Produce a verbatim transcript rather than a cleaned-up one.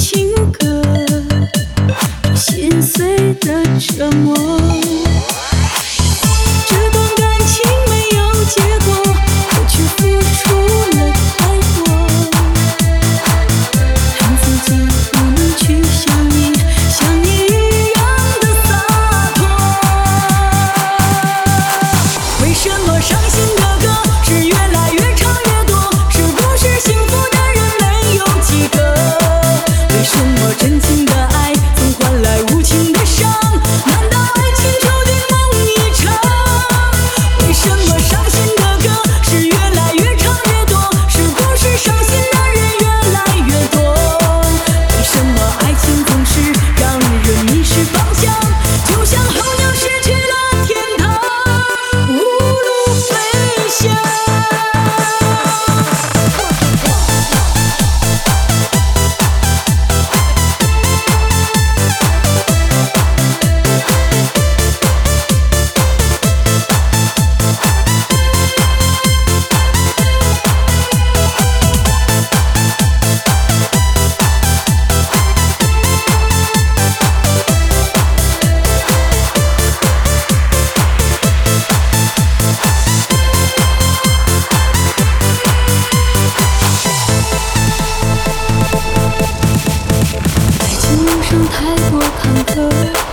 情歌，心碎的折磨。这段感情没有结果，我却付出了太多，让自己不能去想你，像你一样的洒脱。为什么伤心的歌是越来越唱越多？是不是幸福的人没有几个？为什么真情的爱总换来无情的伤？难道爱情注定梦一场？为什么伤心的歌是越来越唱越多？是不是伤心的人越来越多？为什么爱情总是让人迷失方向？就像候鸟失去了天堂，无路飞翔。爱情路上太多坎坷。